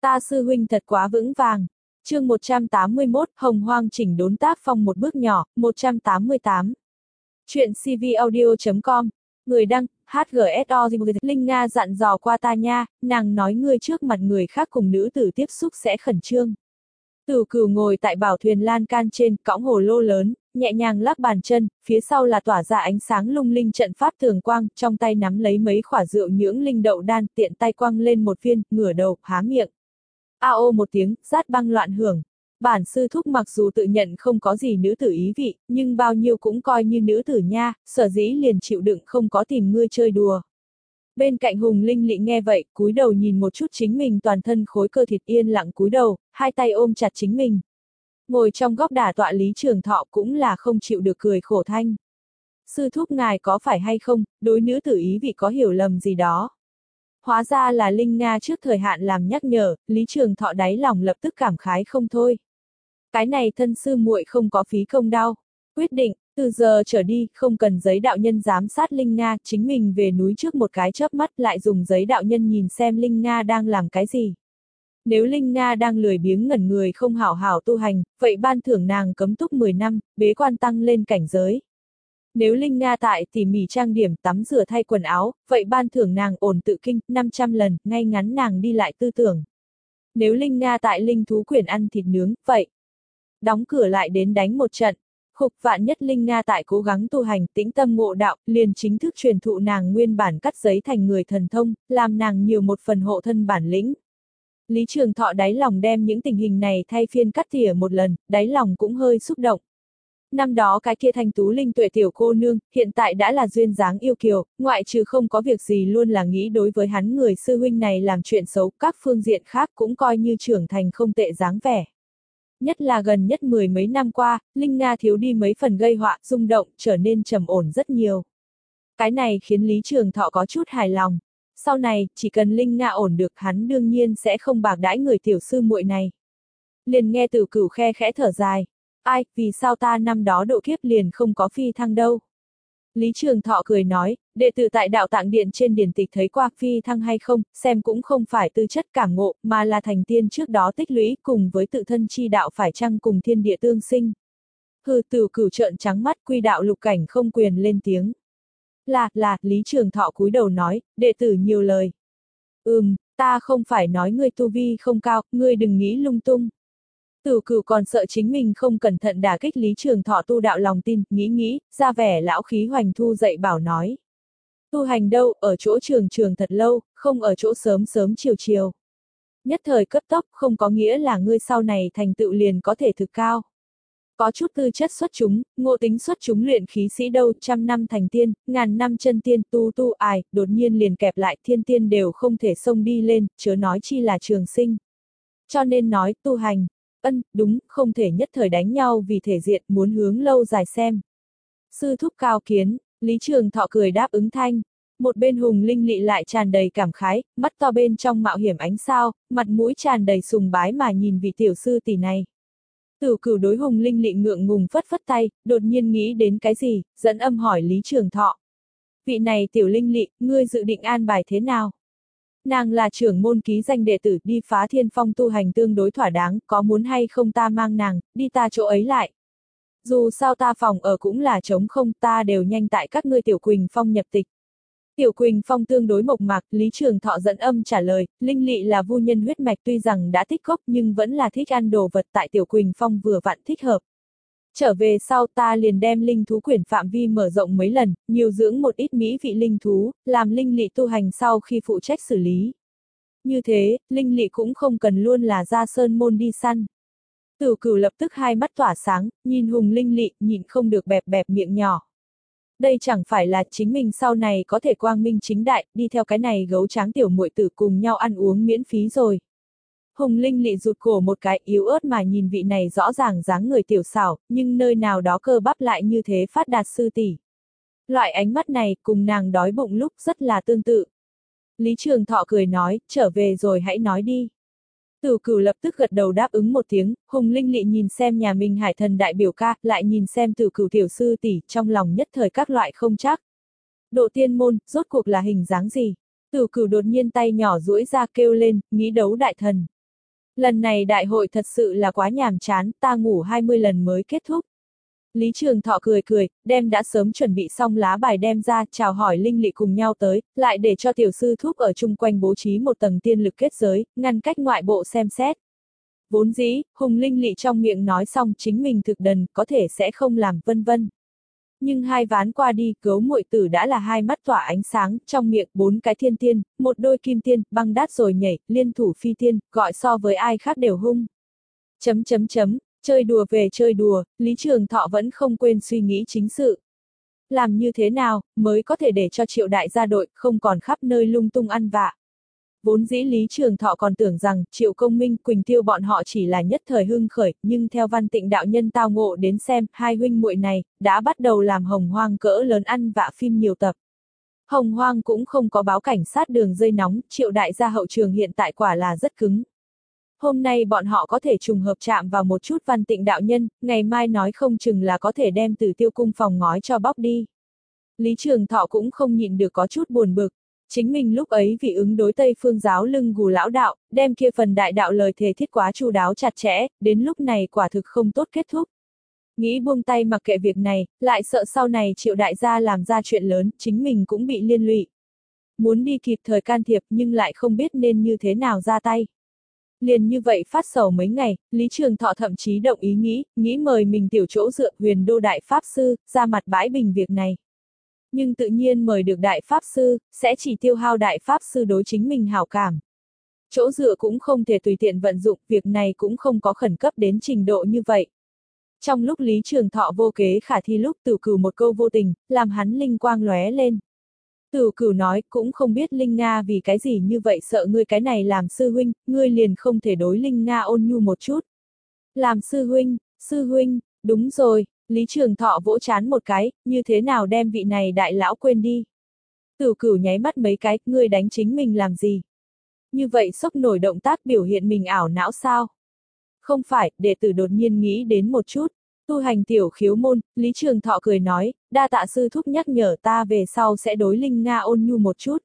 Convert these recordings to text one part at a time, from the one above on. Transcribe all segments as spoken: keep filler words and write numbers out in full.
Ta sư huynh thật quá vững vàng. Chương một trăm tám mươi mốt, Hồng Hoang chỉnh đốn tác phong một bước nhỏ, một trăm tám mươi tám. Chuyện cvaudio chấm com. Người đăng, hát giê ét o. Linh Nga dặn dò qua ta nha, nàng nói ngươi trước mặt người khác cùng nữ tử tiếp xúc sẽ khẩn trương. Tửu Cửu ngồi tại bảo thuyền lan can trên, cõng hồ lô lớn, nhẹ nhàng lắc bàn chân, phía sau là tỏa ra ánh sáng lung linh trận pháp tường quang, trong tay nắm lấy mấy khỏa rượu nhưỡng linh đậu đan, tiện tay quăng lên một viên, ngửa đầu, há miệng. A ô một tiếng, rát băng loạn hưởng. Bản sư thúc mặc dù tự nhận không có gì nữ tử ý vị, nhưng bao nhiêu cũng coi như nữ tử nha, sở dĩ liền chịu đựng không có tìm ngươi chơi đùa. Bên cạnh Hùng Linh Lị nghe vậy, cúi đầu nhìn một chút chính mình toàn thân khối cơ thịt yên lặng cúi đầu, hai tay ôm chặt chính mình. Ngồi trong góc đả tọa Lý Trường Thọ cũng là không chịu được cười khổ thanh. Sư thúc ngài có phải hay không, đối nữ tử ý vị có hiểu lầm gì đó. Hóa ra là Linh Nga trước thời hạn làm nhắc nhở, Lý Trường Thọ đáy lòng lập tức cảm khái không thôi. Cái này thân sư muội không có phí công đau. Quyết định, từ giờ trở đi, không cần giấy đạo nhân giám sát Linh Nga, chính mình về núi trước một cái chớp mắt lại dùng giấy đạo nhân nhìn xem Linh Nga đang làm cái gì. Nếu Linh Nga đang lười biếng ngẩn người không hảo hảo tu hành, vậy ban thưởng nàng cấm túc mười năm, bế quan tăng lên cảnh giới. Nếu Linh Nga tại tỉ mỉ trang điểm tắm rửa thay quần áo, vậy ban thưởng nàng ổn tự kinh, năm trăm lần, ngay ngắn nàng đi lại tư tưởng. Nếu Linh Nga tại linh thú quyển ăn thịt nướng, vậy đóng cửa lại đến đánh một trận. Khục vạn nhất Linh Nga tại cố gắng tu hành tĩnh tâm ngộ đạo, liền chính thức truyền thụ nàng nguyên bản cắt giấy thành người thần thông, làm nàng nhiều một phần hộ thân bản lĩnh. Lý Trường Thọ đáy lòng đem những tình hình này thay phiên cắt tỉa một lần, đáy lòng cũng hơi xúc động. Năm đó cái kia thanh tú linh tuệ tiểu cô nương, hiện tại đã là duyên dáng yêu kiều, ngoại trừ không có việc gì luôn là nghĩ đối với hắn người sư huynh này làm chuyện xấu, các phương diện khác cũng coi như trưởng thành không tệ dáng vẻ. Nhất là gần nhất mười mấy năm qua, Linh Nga thiếu đi mấy phần gây họa, rung động, trở nên trầm ổn rất nhiều. Cái này khiến Lý Trường Thọ có chút hài lòng. Sau này, chỉ cần Linh Nga ổn được hắn đương nhiên sẽ không bạc đãi người tiểu sư muội này. Liền nghe Tửu Cửu khe khẽ thở dài. Ai, vì sao ta năm đó độ kiếp liền không có phi thăng đâu? Lý Trường Thọ cười nói, đệ tử tại đạo tạng điện trên điển tịch thấy qua phi thăng hay không, xem cũng không phải tư chất cảm ngộ, mà là thành tiên trước đó tích lũy cùng với tự thân chi đạo phải chăng cùng thiên địa tương sinh. Hừ, Tửu Cửu trợn trắng mắt, quy đạo lục cảnh không quyền lên tiếng. Là, là, Lý Trường Thọ cúi đầu nói, đệ tử nhiều lời. Ừm, ta không phải nói ngươi tu vi không cao, ngươi đừng nghĩ lung tung. Tửu Cửu còn sợ chính mình không cẩn thận đả kích Lý Trường Thọ tu đạo lòng tin, nghĩ nghĩ, ra vẻ lão khí hoành thu dậy bảo nói. Tu hành đâu, ở chỗ trường trường thật lâu, không ở chỗ sớm sớm chiều chiều. Nhất thời cấp tốc không có nghĩa là ngươi sau này thành tựu liền có thể thực cao. Có chút tư chất xuất chúng, ngộ tính xuất chúng luyện khí sĩ đâu, trăm năm thành tiên, ngàn năm chân tiên tu tu ai, đột nhiên liền kẹp lại thiên tiên đều không thể xông đi lên, chớ nói chi là trường sinh. Cho nên nói, tu hành. Ân, đúng, không thể nhất thời đánh nhau vì thể diện, muốn hướng lâu dài xem. Sư thúc cao kiến, Lý Trường Thọ cười đáp ứng thanh. Một bên Hùng Linh Lị lại tràn đầy cảm khái, mắt to bên trong mạo hiểm ánh sao, mặt mũi tràn đầy sùng bái mà nhìn vị tiểu sư tỷ này. Tửu Cửu đối Hùng Linh Lị ngượng ngùng phất phất tay, đột nhiên nghĩ đến cái gì, dẫn âm hỏi Lý Trường Thọ. Vị này tiểu Linh Lị, ngươi dự định an bài thế nào? Nàng là trưởng môn ký danh đệ tử, đi phá thiên phong tu hành tương đối thỏa đáng, có muốn hay không ta mang nàng, đi ta chỗ ấy lại. Dù sao ta phòng ở cũng là trống không, ta đều nhanh tại các ngươi Tiểu Quỳnh Phong nhập tịch. Tiểu Quỳnh Phong tương đối mộc mạc, Lý Trường Thọ dẫn âm trả lời, Linh Lị là vu nhân huyết mạch tuy rằng đã tích gốc nhưng vẫn là thích ăn đồ vật tại Tiểu Quỳnh Phong vừa vặn thích hợp. Trở về sau ta liền đem linh thú quyển phạm vi mở rộng mấy lần, nhiều dưỡng một ít mỹ vị linh thú, làm Linh Lị tu hành sau khi phụ trách xử lý. Như thế, Linh Lị cũng không cần luôn là ra sơn môn đi săn. Tửu Cửu lập tức hai mắt tỏa sáng, nhìn Hùng Linh Lị, nhịn không được bẹp bẹp miệng nhỏ. Đây chẳng phải là chính mình sau này có thể quang minh chính đại, đi theo cái này gấu tráng tiểu muội tử cùng nhau ăn uống miễn phí rồi. Hùng Linh Lị rụt cổ một cái yếu ớt mà nhìn vị này rõ ràng dáng người tiểu xảo, nhưng nơi nào đó cơ bắp lại như thế phát đạt sư tỷ. Loại ánh mắt này cùng nàng đói bụng lúc rất là tương tự. Lý Trường Thọ cười nói, trở về rồi hãy nói đi. Tửu Cửu lập tức gật đầu đáp ứng một tiếng, Hùng Linh Lị nhìn xem nhà mình hải thần đại biểu ca, lại nhìn xem Tửu Cửu tiểu sư tỷ, trong lòng nhất thời các loại không chắc. Độ tiên môn, rốt cuộc là hình dáng gì? Tửu Cửu đột nhiên tay nhỏ duỗi ra kêu lên, nghĩ đấu đại thần. Lần này đại hội thật sự là quá nhàm chán, ta ngủ hai mươi lần mới kết thúc. Lý Trường Thọ cười cười, đem đã sớm chuẩn bị xong lá bài đem ra, chào hỏi Linh Lị cùng nhau tới, lại để cho tiểu sư thúc ở chung quanh bố trí một tầng tiên lực kết giới, ngăn cách ngoại bộ xem xét. Vốn dĩ, Hùng Linh Lị trong miệng nói xong chính mình thực đần, có thể sẽ không làm vân vân. Nhưng hai ván qua đi, Gấu Muội Tử đã là hai mắt tỏa ánh sáng, trong miệng bốn cái thiên tiên, một đôi kim tiên, băng đát rồi nhảy, liên thủ phi tiên, gọi so với ai khác đều hung. Chấm chấm chấm, chơi đùa về chơi đùa, Lý Trường Thọ vẫn không quên suy nghĩ chính sự. Làm như thế nào, mới có thể để cho Triệu đại gia đội, không còn khắp nơi lung tung ăn vạ. Vốn dĩ Lý Trường Thọ còn tưởng rằng Triệu Công Minh, Quỳnh Tiêu bọn họ chỉ là nhất thời hưng khởi, nhưng theo Văn Tịnh đạo nhân tao ngộ đến xem, hai huynh muội này, đã bắt đầu làm Hồng Hoang cỡ lớn ăn vạ phim nhiều tập. Hồng Hoang cũng không có báo cảnh sát đường dây nóng, Triệu đại gia hậu trường hiện tại quả là rất cứng. Hôm nay bọn họ có thể trùng hợp chạm vào một chút Văn Tịnh đạo nhân, ngày mai nói không chừng là có thể đem Tử Tiêu cung phòng ngói cho bóc đi. Lý Trường Thọ cũng không nhịn được có chút buồn bực. Chính mình lúc ấy vì ứng đối Tây Phương giáo lưng gù lão đạo, đem kia phần đại đạo lời thề thiết quá chu đáo chặt chẽ, đến lúc này quả thực không tốt kết thúc. Nghĩ buông tay mặc kệ việc này, lại sợ sau này Triệu đại gia làm ra chuyện lớn, chính mình cũng bị liên lụy. Muốn đi kịp thời can thiệp nhưng lại không biết nên như thế nào ra tay. Liền như vậy phát sầu mấy ngày, Lý Trường Thọ thậm chí động ý nghĩ, nghĩ mời mình tiểu chỗ dựa Huyền Đô Đại Pháp Sư, ra mặt bãi bình việc này. Nhưng tự nhiên mời được Đại Pháp Sư, sẽ chỉ tiêu hao Đại Pháp Sư đối chính mình hảo cảm. Chỗ dựa cũng không thể tùy tiện vận dụng, việc này cũng không có khẩn cấp đến trình độ như vậy. Trong lúc Lý Trường Thọ vô kế khả thi lúc Tử Cửu một câu vô tình, làm hắn linh quang lóe lên. Tử Cửu nói, cũng không biết Linh Nga vì cái gì như vậy sợ ngươi cái này làm sư huynh, ngươi liền không thể đối Linh Nga ôn nhu một chút. Làm sư huynh, sư huynh, đúng rồi, Lý Trường Thọ vỗ chán một cái, như thế nào đem vị này đại lão quên đi. Tử Cửu nháy mắt mấy cái, ngươi đánh chính mình làm gì? Như vậy sốc nổi động tác biểu hiện mình ảo não sao? Không phải, đệ tử đột nhiên nghĩ đến một chút. Tu hành tiểu khiếu môn, Lý Trường Thọ cười nói, đa tạ sư thúc nhắc nhở ta về sau sẽ đối Linh Nga ôn nhu một chút.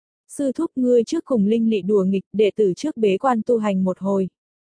Sư thúc ngươi trước cùng Linh Lị đùa nghịch, đệ tử trước bế quan tu hành một hồi.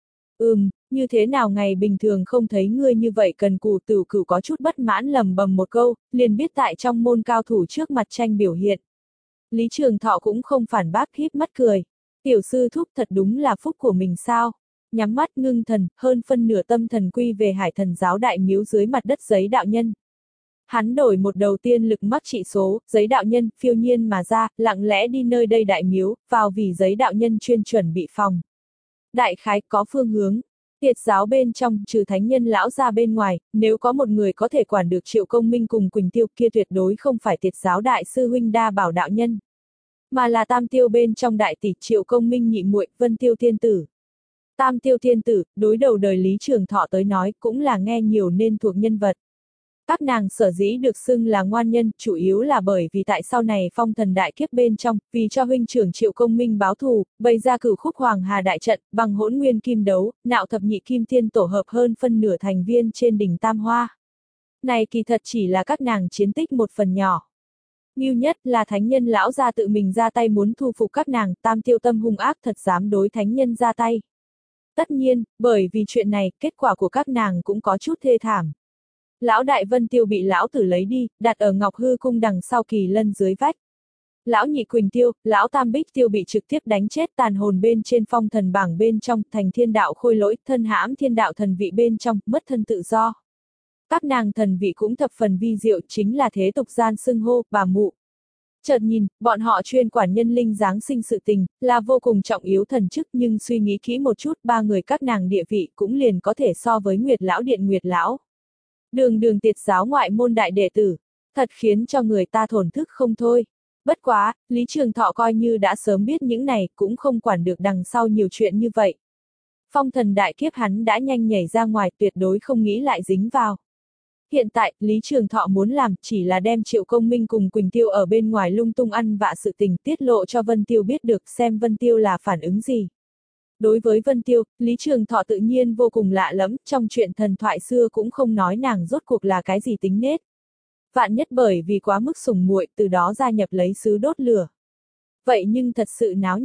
Ừm, như thế nào ngày bình thường không thấy ngươi như vậy cần cù. Tử Cửu có chút bất mãn lầm bầm một câu, liền biết tại trong môn cao thủ trước mặt tranh biểu hiện. Lý Trường Thọ cũng không phản bác, híp mắt cười. Tiểu sư thúc thật đúng là phúc của mình sao? Nhắm mắt ngưng thần, hơn phân nửa tâm thần quy về Hải Thần giáo đại miếu dưới mặt đất giấy đạo nhân. Hắn đổi một đầu tiên lực mắc trị số, giấy đạo nhân, phiêu nhiên mà ra, lặng lẽ đi nơi đây đại miếu, vào vì giấy đạo nhân chuyên chuẩn bị phòng. Đại khái có phương hướng. Tiệt giáo bên trong, trừ thánh nhân lão ra bên ngoài, nếu có một người có thể quản được Triệu Công Minh cùng Quỳnh Tiêu kia tuyệt đối không phải tiệt giáo đại sư huynh Đa Bảo đạo nhân. Mà là Tam Tiêu bên trong đại tỷ Triệu Công Minh nhị muội Vân Tiêu thiên tử. Tam Tiêu thiên tử, đối đầu đời Lý Trường Thọ tới nói cũng là nghe nhiều nên thuộc nhân vật. Các nàng sở dĩ được xưng là ngoan nhân, chủ yếu là bởi vì tại sau này phong thần đại kiếp bên trong, vì cho huynh trưởng Triệu Công Minh báo thù, bày ra cửu khúc hoàng hà đại trận, bằng hỗn nguyên kim đấu, nạo thập nhị kim thiên tổ hợp hơn phân nửa thành viên trên đỉnh Tam Hoa. Này kỳ thật chỉ là các nàng chiến tích một phần nhỏ. Ngưu nhất là thánh nhân lão gia tự mình ra tay muốn thu phục các nàng, Tam Tiêu tâm hung ác thật dám đối thánh nhân ra tay. Tất nhiên, bởi vì chuyện này, kết quả của các nàng cũng có chút thê thảm. Lão đại Vân Tiêu bị lão tử lấy đi, đặt ở Ngọc Hư cung đằng sau Kỳ Lân dưới vách. Lão nhị Quỳnh Tiêu, lão tam Bích Tiêu bị trực tiếp đánh chết tàn hồn bên trên phong thần bảng bên trong, thành thiên đạo khôi lỗi, thân hãm thiên đạo thần vị bên trong, mất thân tự do. Các nàng thần vị cũng thập phần vi diệu, chính là thế tục gian xưng hô, bà mụ. Chợt nhìn, bọn họ chuyên quản nhân linh giáng sinh sự tình, là vô cùng trọng yếu thần chức, nhưng suy nghĩ kỹ một chút, ba người các nàng địa vị cũng liền có thể so với Nguyệt lão điện Nguyệt lão. Đường đường tiệt giáo ngoại môn đại đệ tử, thật khiến cho người ta thổn thức không thôi. Bất quá, Lý Trường Thọ coi như đã sớm biết những này, cũng không quản được đằng sau nhiều chuyện như vậy. Phong thần đại kiếp hắn đã nhanh nhảy ra ngoài, tuyệt đối không nghĩ lại dính vào. Hiện tại, Lý Trường Thọ muốn làm chỉ là đem Triệu Công Minh cùng Quỳnh Tiêu ở bên ngoài lung tung ăn vạ sự tình tiết lộ cho Vân Tiêu biết được, xem Vân Tiêu là phản ứng gì. Đối với Vân Tiêu, Lý Trường Thọ tự nhiên vô cùng lạ lẫm, trong chuyện thần thoại xưa cũng không nói nàng rốt cuộc là cái gì tính nết. Vạn nhất bởi vì quá mức sủng muội, từ đó gia nhập lấy sứ đốt lửa. Vậy nhưng thật sự náo nhiệt.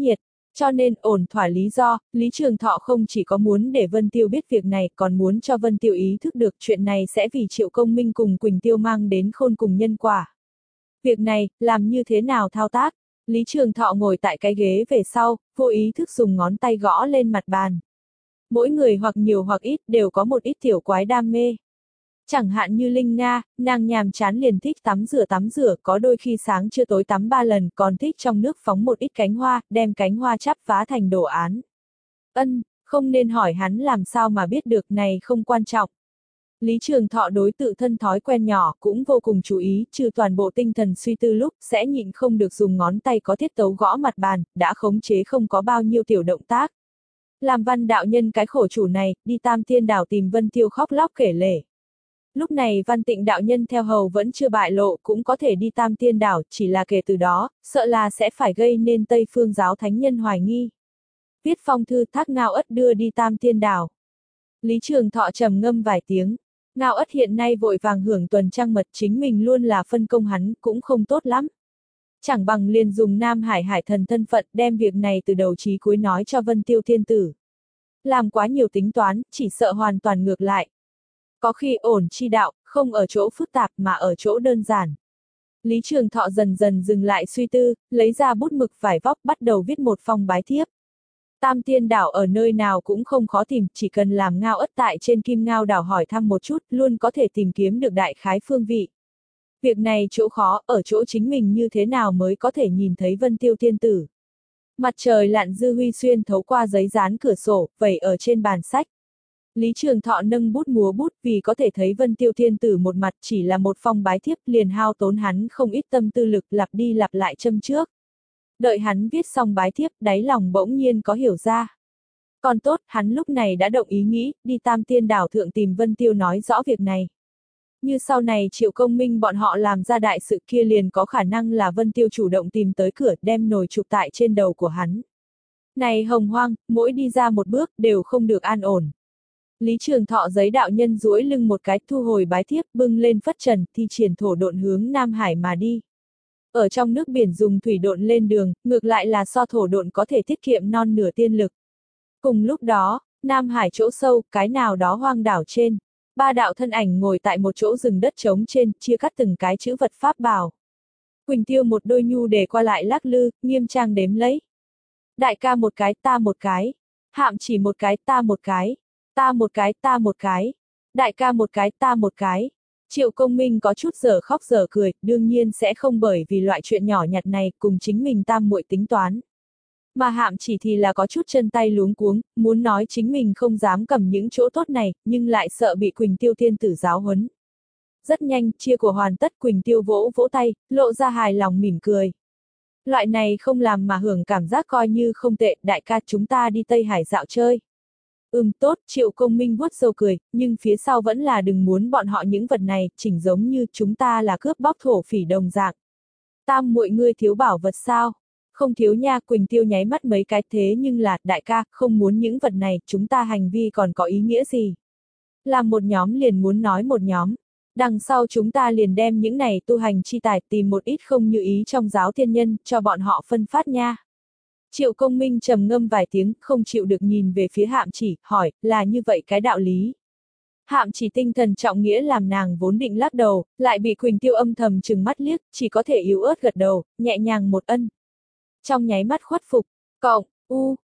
Cho nên, ổn thỏa lý do, Lý Trường Thọ không chỉ có muốn để Vân Tiêu biết việc này, còn muốn cho Vân Tiêu ý thức được chuyện này sẽ vì Triệu Công Minh cùng Quỳnh Tiêu mang đến khôn cùng nhân quả. Việc này, làm như thế nào thao tác? Lý Trường Thọ ngồi tại cái ghế về sau, vô ý thức dùng ngón tay gõ lên mặt bàn. Mỗi người hoặc nhiều hoặc ít đều có một ít tiểu quái đam mê. Chẳng hạn như Linh Nga, nàng nhàm chán liền thích tắm rửa tắm rửa, có đôi khi sáng trưa tối tắm ba lần, còn thích trong nước phóng một ít cánh hoa, đem cánh hoa chắp vá thành đồ án. Ân, không nên hỏi hắn làm sao mà biết được, này không quan trọng. Lý Trường Thọ đối tự thân thói quen nhỏ cũng vô cùng chú ý, trừ toàn bộ tinh thần suy tư lúc sẽ nhịn không được dùng ngón tay có tiết tấu gõ mặt bàn, đã khống chế không có bao nhiêu tiểu động tác. Làm Văn đạo nhân cái khổ chủ này, đi Tam Tiên Đảo tìm Vân Tiêu khóc lóc kể lể. Lúc này Văn Tịnh đạo nhân theo hầu vẫn chưa bại lộ, cũng có thể đi Tam Tiên Đảo, chỉ là kể từ đó, sợ là sẽ phải gây nên Tây Phương giáo thánh nhân hoài nghi. Viết phong thư thác Ngao Ất đưa đi Tam Tiên Đảo. Lý Trường Thọ trầm ngâm vài tiếng. Ngao Ất hiện nay vội vàng hưởng tuần trăng mật, chính mình luôn là phân công hắn, cũng không tốt lắm. Chẳng bằng liền dùng Nam Hải Hải thần thân phận đem việc này từ đầu chí cuối nói cho Vân Tiêu thiên tử. Làm quá nhiều tính toán, chỉ sợ hoàn toàn ngược lại. Có khi ổn chi đạo, không ở chỗ phức tạp mà ở chỗ đơn giản. Lý Trường Thọ dần dần dừng lại suy tư, lấy ra bút mực vải vóc bắt đầu viết một phong bái thiếp. Tam Tiên Đảo ở nơi nào cũng không khó tìm, chỉ cần làm Ngao Ất tại trên Kim Ngao Đảo hỏi thăm một chút, luôn có thể tìm kiếm được đại khái phương vị. Việc này chỗ khó, ở chỗ chính mình như thế nào mới có thể nhìn thấy Vân Tiêu thiên tử. Mặt trời lặn dư huy xuyên thấu qua giấy dán cửa sổ, vẩy ở trên bàn sách. Lý Trường Thọ nâng bút múa bút, vì có thể thấy Vân Tiêu thiên tử một mặt, chỉ là một phong bái thiếp liền hao tốn hắn không ít tâm tư lực, lặp đi lặp lại châm trước. Đợi hắn viết xong bái thiếp, đáy lòng bỗng nhiên có hiểu ra. Còn tốt, hắn lúc này đã động ý nghĩ, đi Tam Tiên Đảo thượng tìm Vân Tiêu nói rõ việc này. Như sau này Triệu Công Minh bọn họ làm ra đại sự kia liền có khả năng là Vân Tiêu chủ động tìm tới cửa, đem nồi chụp tại trên đầu của hắn. Này hồng hoang, mỗi đi ra một bước, đều không được an ổn. Lý Trường Thọ giấy đạo nhân duỗi lưng một cái, thu hồi bái thiếp, bưng lên phất trần, thi triển thổ độn hướng Nam Hải mà đi. Ở trong nước biển dùng thủy độn lên đường, ngược lại là so thổ độn có thể tiết kiệm non nửa tiên lực. Cùng lúc đó, Nam Hải chỗ sâu, cái nào đó hoang đảo trên, ba đạo thân ảnh ngồi tại một chỗ rừng đất trống trên, chia cắt từng cái chữ vật pháp bảo. Quỳnh Tiêu một đôi nhu để qua lại lắc lư, nghiêm trang đếm lấy. Đại ca một cái, ta một cái. Hạm chỉ một cái, ta một cái. Ta một cái, ta một cái. Đại ca một cái, ta một cái. Triệu Công Minh có chút giờ khóc giờ cười, đương nhiên sẽ không bởi vì loại chuyện nhỏ nhặt này cùng chính mình tam muội tính toán. Mà Hạm chỉ thì là có chút chân tay luống cuống, muốn nói chính mình không dám cầm những chỗ tốt này, nhưng lại sợ bị Quỳnh Tiêu thiên tử giáo huấn. Rất nhanh, chia của hoàn tất, Quỳnh Tiêu vỗ vỗ tay, lộ ra hài lòng mỉm cười. Loại này không làm mà hưởng cảm giác coi như không tệ, đại ca chúng ta đi Tây Hải dạo chơi. Ừm tốt, Triệu Công Minh vuốt râu cười, nhưng phía sau vẫn là đừng muốn bọn họ những vật này, chỉnh giống như chúng ta là cướp bóc thổ phỉ đồng dạng. Tam muội ngươi thiếu bảo vật sao? Không thiếu nha, Quỳnh Tiêu nháy mắt mấy cái, thế nhưng là, đại ca, không muốn những vật này, chúng ta hành vi còn có ý nghĩa gì? Làm một nhóm liền muốn nói một nhóm. Đằng sau chúng ta liền đem những này tu hành chi tài tìm một ít không như ý trong giáo thiên nhân, cho bọn họ phân phát nha. Triệu Công Minh trầm ngâm vài tiếng, không chịu được nhìn về phía Hạm chỉ, hỏi, là như vậy cái đạo lý. Hạm chỉ tinh thần trọng nghĩa làm nàng vốn định lắc đầu, lại bị Quỳnh Tiêu âm thầm trừng mắt liếc, chỉ có thể yếu ớt gật đầu, nhẹ nhàng một ân. Trong nháy mắt khuất phục, cộng, u,